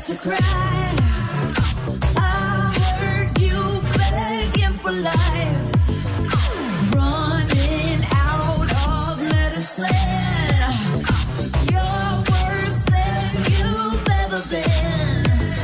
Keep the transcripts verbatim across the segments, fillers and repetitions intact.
to cry. I heard you begging for life, running out of medicine. You're worse than you've ever been.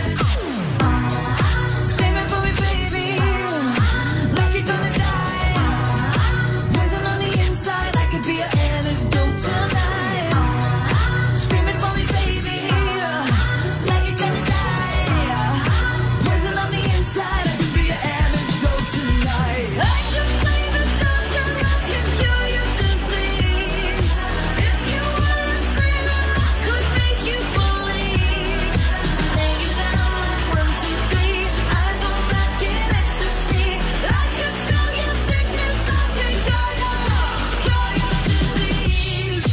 Screaming for me, baby, like you're gonna die. Poison on the inside, I could be an antidote tonight. Screaming for me, baby, like you're gonna die. Poison on the inside, I could be an antidote tonight. I could play the doctor, I can cure your disease. If you were a sinner, I could make you believe. Lay you down like one, two, three, eyes on back in ecstasy. I could spell your sickness, I can cure your, cure your disease.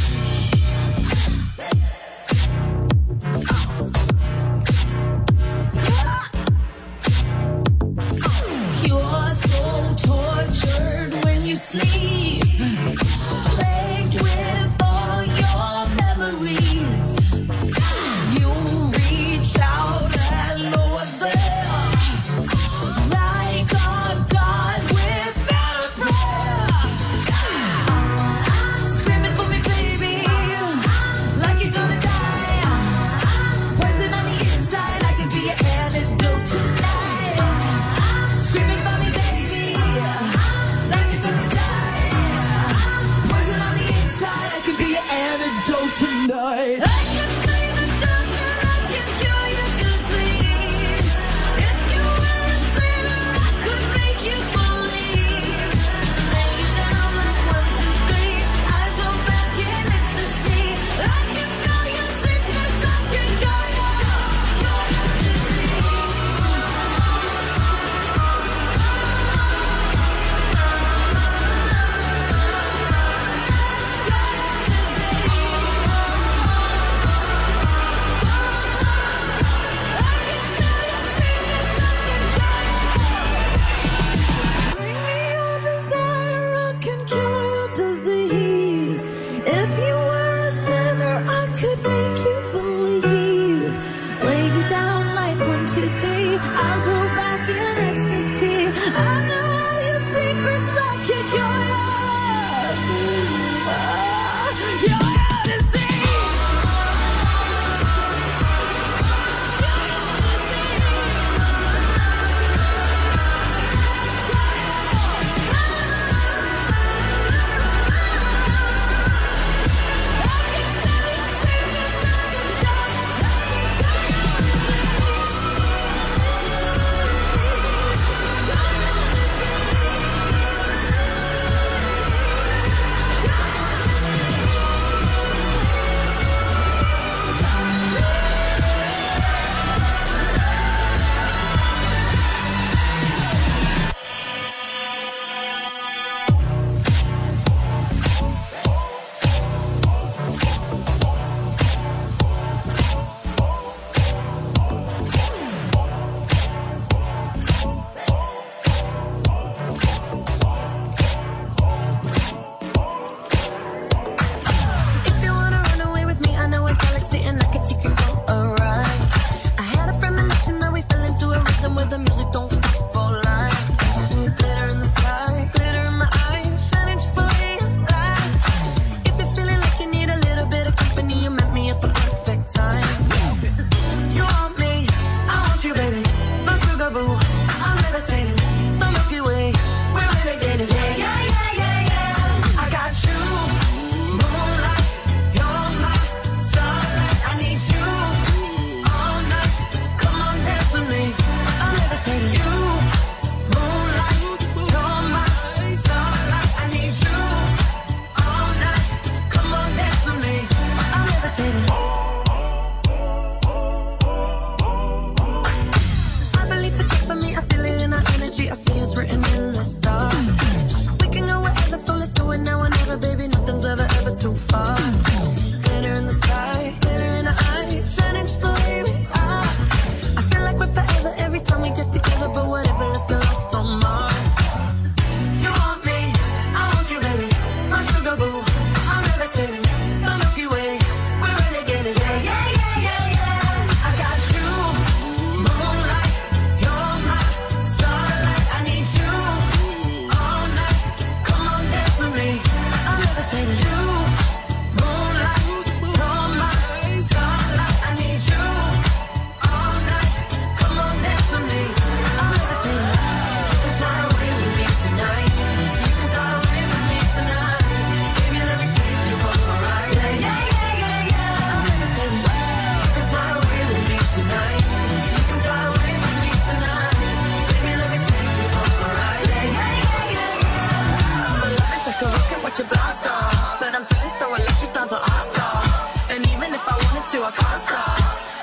You're so tortured when you sleep, plagued with all your memories. You reach out and know what's there, like a god without a prayer. Screaming for me, baby, like you're gonna die. Poison on the inside, I could be your antidote tonight. Screaming for me, baby, like you're gonna die. Poison on the inside, I could be your antidote tonight. I can play the doctor, I can cure your disease. If you were a sinner, I could make you believe. Lay you down like one, two, three, eyes on back in ecstasy. I can spell your sickness, I can cure your, cure your disease. Bring me your desire, I can cure your disease. If you were a sinner, I could make you believe. Lay you down like one, two, three, eyes roll back in ecstasy. I know all your secrets, I can cure your, ah, cure your disease.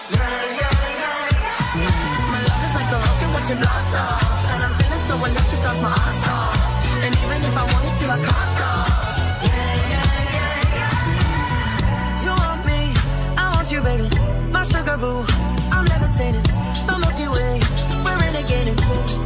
Yeah, yeah, yeah. My love is like a rocket watching blast off, and I'm feeling so electric off my ass off. And even if I wanted to, I can't stop. Yeah, yeah, yeah, yeah. You want me, I want you, baby. My sugar boo, I'm levitating. The Milky Way, we're renegading.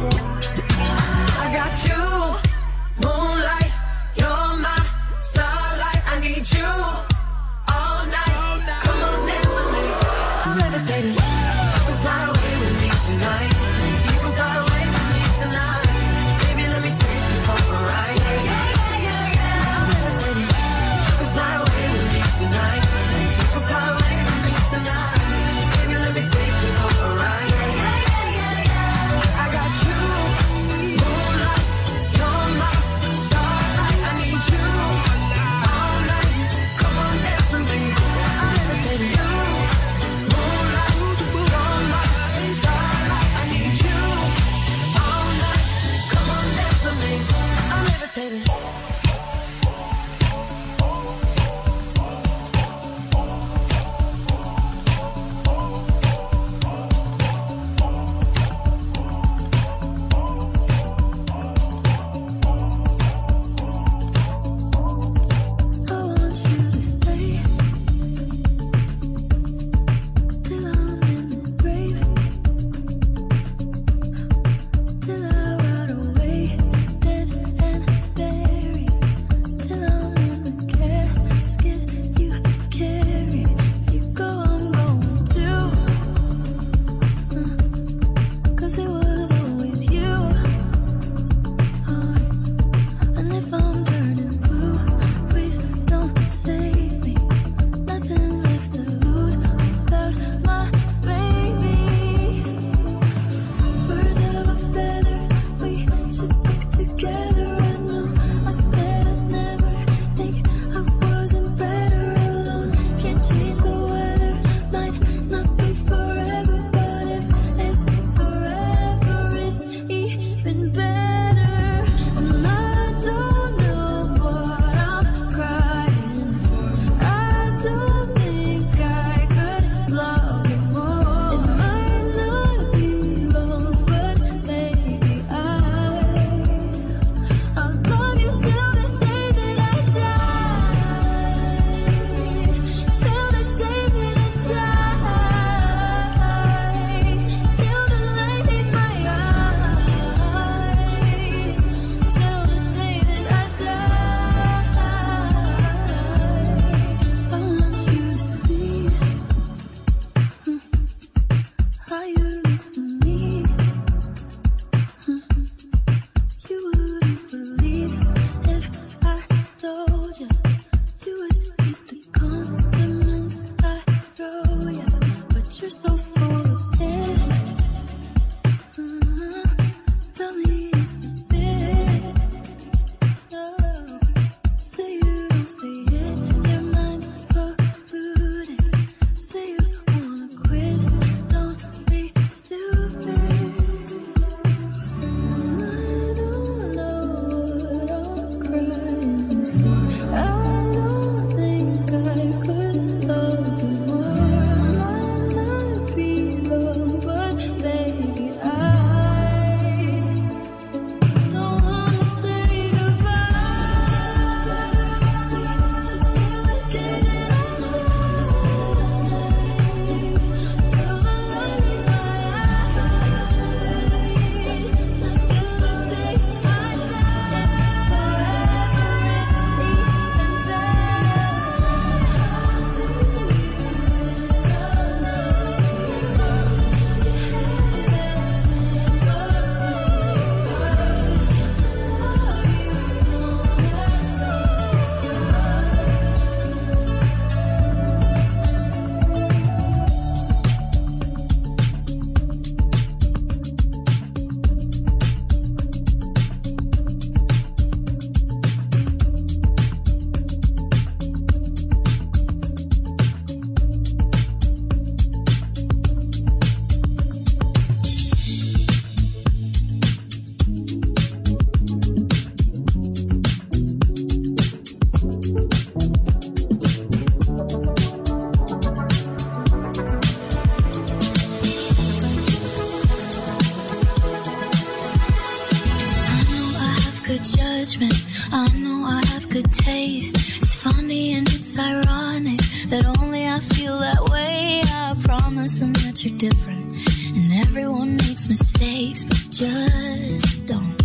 I got you, moonlight. You're my starlight. I need you all night. Come on, dance with me. I'm levitating. You can fly away with me tonight. You can fly away with me tonight. Baby, let me take you for a ride. Yeah, yeah, yeah, yeah. I'm levitating. You can fly away with me tonight. You can fly away with me tonight. Baby, let me take you for a ride. Yeah, yeah, yeah, yeah. I got you, moonlight. You're my starlight. I need you all night. Come on, dance with me. I'm levitating. You, moonlight. different. I know I have good taste. It's funny and it's ironic that only I feel that way. I promise them that you're different. And everyone makes mistakes, but just don't.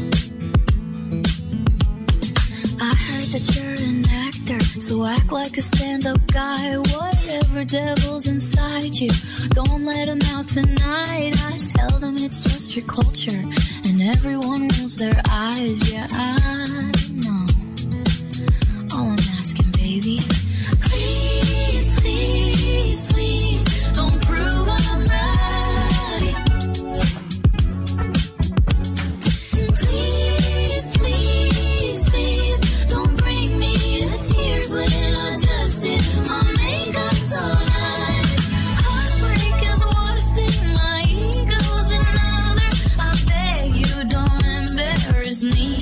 I heard that you're an actor, so act like a stand-up guy. Whatever devil's inside you, don't let him out tonight. I tell them it's just your culture, and everyone rolls their eyes. Yeah, I know. All I'm asking, baby, please, please, please, don't prove I'm right. Please, please, please, don't bring me to tears when I just did my makeup so nice. Heartbreak is one thing, my ego's another. I beg you, don't embarrass me.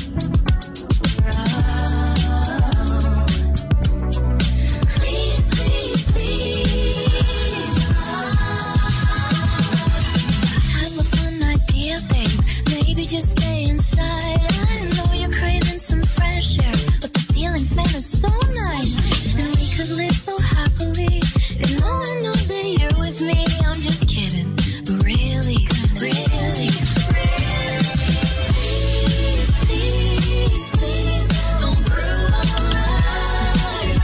Please, please, please. I have a fun idea, babe. Maybe just stay inside. I know you're craving some fresh air, but the ceiling fan is so nice, and we could live so happily if no one knows that you're with me. I'm just kidding, but really, really, really, please, please, please, don't prove I'm right.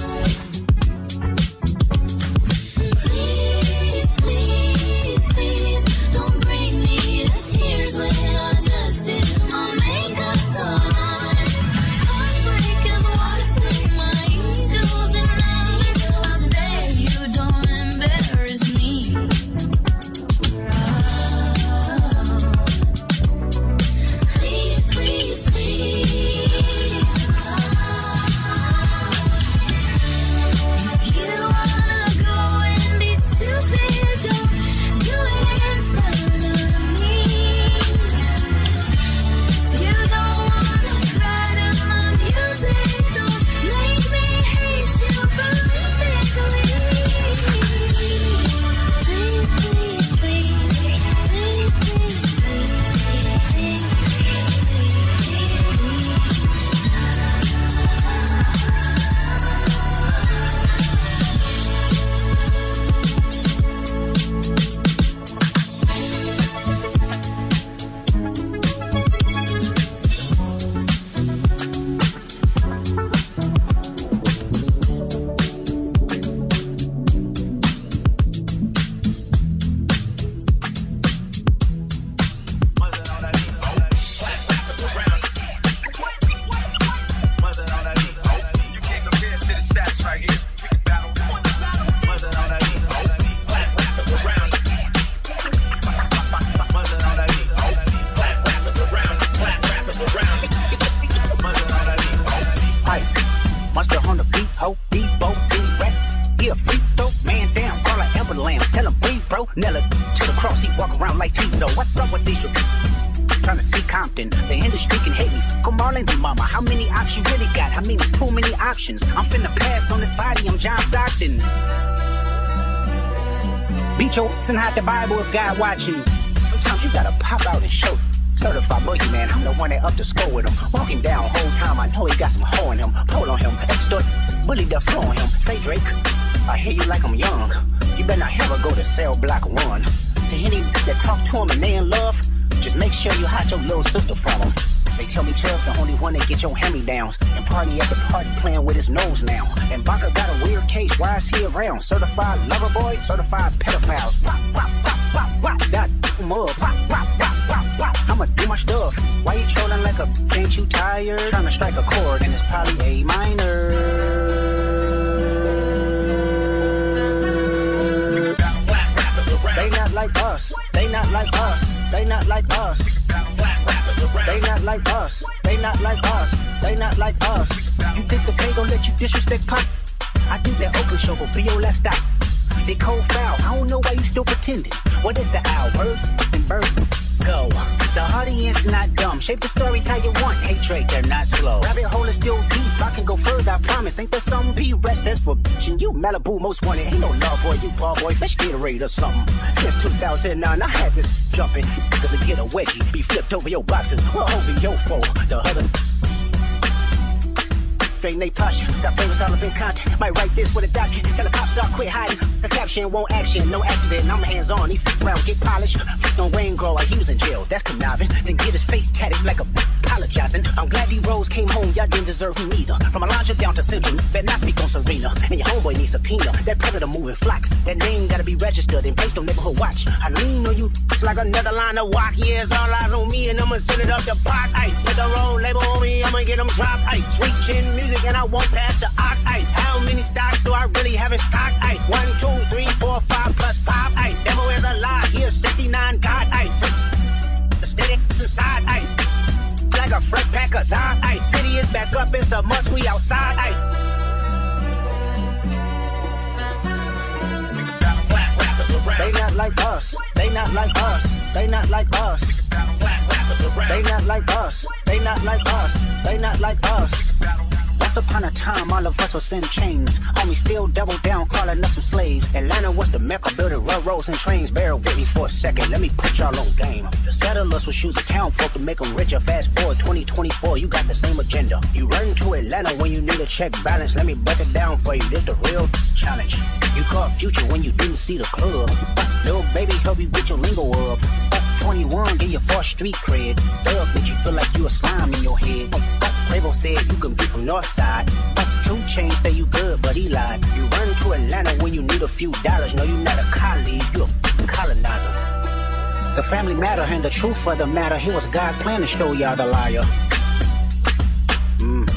Please, please, please, don't bring me to tears when I just did my makeup so nice. Heartbreak is one thing, my ego's another. I beg you, don't embarrass me. Please, please, please. If you wanna go and be stupid, don't do it in front of me. If you don't wanna cry to my music, don't make me hate you physically. Please, please, please, please, please, please, Monster on the beat, ho, Debo, D-Rex. He a freak, though, man down, call her Amber Lamb. Tell him breathe, bro, Nella to the cross, he walk around like Tizo. What's up with these? Trying to see Compton, the industry can hate me. Come on, and mama, how many options you really got? I mean, too many options. I'm finna pass on this body, I'm John Stockton. Beat your ass and hide the Bible if God watching. Sometimes you gotta pop out and show. Certified boogeyman, I'm the one that up to score with him. Walk him down whole time, I know he got some hoe in him. Pull on him, extort, bully the flow on him. Say Drake, I hear you like I'm young. You better not ever go to cell block one. To any that talk to him and they in love, just make sure you hide your little sister from him. They tell me Trev's the only one that get your hand-me-downs. And party at the party playing with his nose now. And Baka got a weird case, why is he around? Certified lover boy, certified pedophiles. Wop, wop, wop, wop, wop, that mug. Wop, wop, wop, wop, wop. I'ma do my stuff. Why you trolling like a, ain't you tired? Trying to strike a chord and it's probably A minor. They not like us. They not like us. They not like us. They not like us. They not like us. They not like us. You think the pay gon' let you disrespect Pop? I think that Oakland show will be your last stop. They cold foul. I don't know why you still pretending. What is the owl? Bird and bird. Go. The audience not dumb. Shape the stories how you want. Hey Drake, they're not slow. Rabbit hole is still deep. I can go further, I promise. Ain't there something be rest that's for bitchin'? You Malibu most wanted. Ain't no love boy, you ball boy. Fish Gatorade or something. Since two thousand nine, I had this jumping. Cause to get a wedgie, be flipped over your boxes. Well, over your foe. The other straight Nate posture. Got flavors all up in content. Might write this with a document. Tell the cops start quit hiding. The caption won't action, no accident. I'm hands on. He f around, get polished. Flipped on Wayne Grow, he was in jail. That's conniving. Then get his face tatted like a apologizing. I'm glad these Rose came home. Y'all didn't deserve him either. From Alondra down to Central, better not speak on Serena. And your homeboy needs subpoena. That predator moving flocks. That name gotta be registered and placed on neighborhood watch. I lean on you like another line of walk. Yeah, it's all eyes on me and I'ma send it up the block. Ay, put the road label on me, I'ma get them dropped. Ay, sweet chin music and I won't pass the ox. Ay, how many stocks do I really have in stock? Ay, one, two, three, four, five plus five. Ay, demo is a lie. Here, sixty-nine God. Ay, the steady inside. Ay, like a fresh pack of Zod. Ay, city is back up, it's a must. We outside. Ay. They not like us. They not like us. They not like us. They not like us. They not like us. They not like us. Once upon a time, all of us was in chains. Homie still double down, calling us some slaves. Atlanta was the mecca, building railroads and trains. Bear with me for a second, let me put y'all on game. The settlers will choose a town folk to make them richer. Fast forward twenty twenty-four, you got the same agenda. You run to Atlanta when you need a check balance. Let me break it down for you, this the real challenge. You caught Future when you didn't see the club. Little baby help you get your lingo up. twenty-one, get your first street cred. Thug make you feel like you a slime in your head. Quavo said you can be from Northside. Two Chainz say you good, but he lied. You run to Atlanta when you need a few dollars. No, you not a colleague, you a colonizer. The family matter and the truth of the matter. Here was God's plan to show y'all the liar. Mm.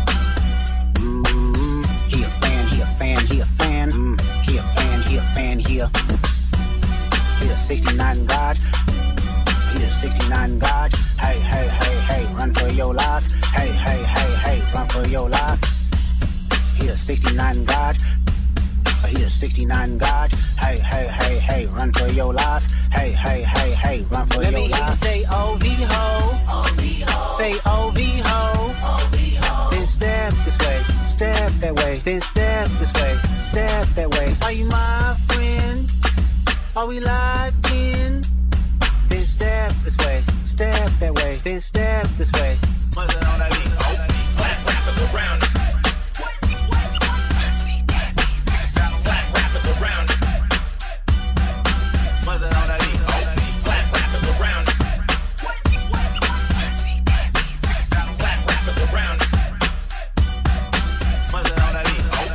Mm. He a fan, he a fan, he a fan. Mm. He a fan, he a fan, he a... He a sixty-nine God. He a sixty-nine God. Hey, hey, hey, hey, run for your life. Hey, hey, hey, hey, run for your life. He a sixty-nine God. He a sixty-nine God. Hey, hey, hey, hey, run for your life. Hey, hey, hey, hey, run for Let your me life. Let me say O V ho. O V ho. Say O V ho. O V ho. Then step this way, step that way. Then step this way, step that way. Are you my friend? Are we locked in? Then step this way, step that way. Then step this way. Mother on that beat, oh, black rappers around us. Black rappers around us. Mother on that beat, oh, black rappers around us. Black rappers around us. Mother on that beat, oh.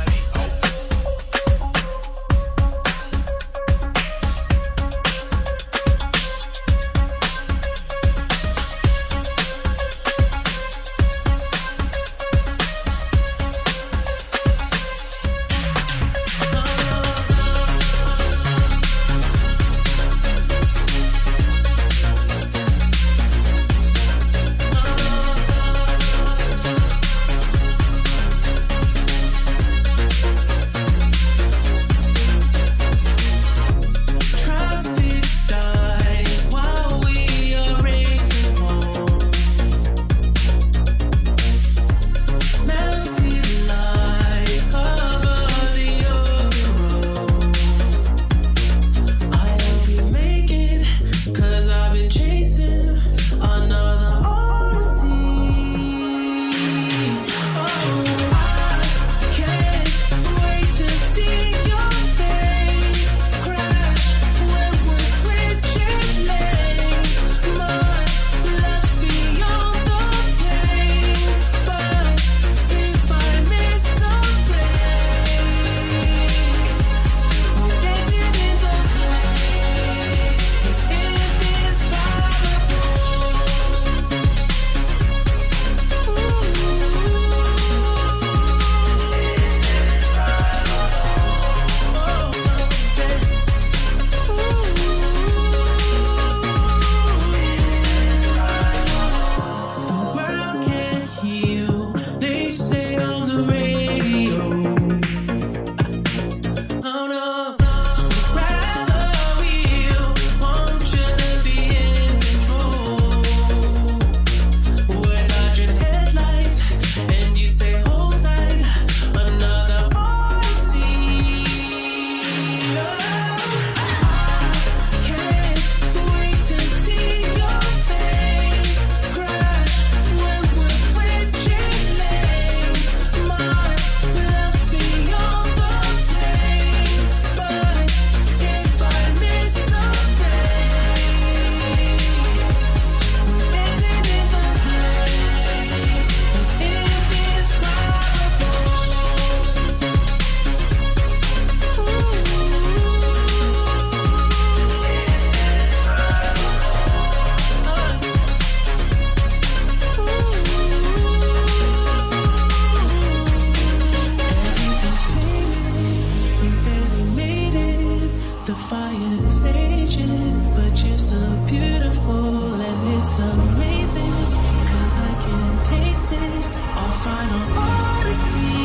contagion, but you're so beautiful and it's amazing, 'cause I can taste it, our final odyssey.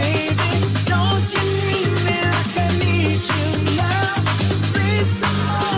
Tomorrow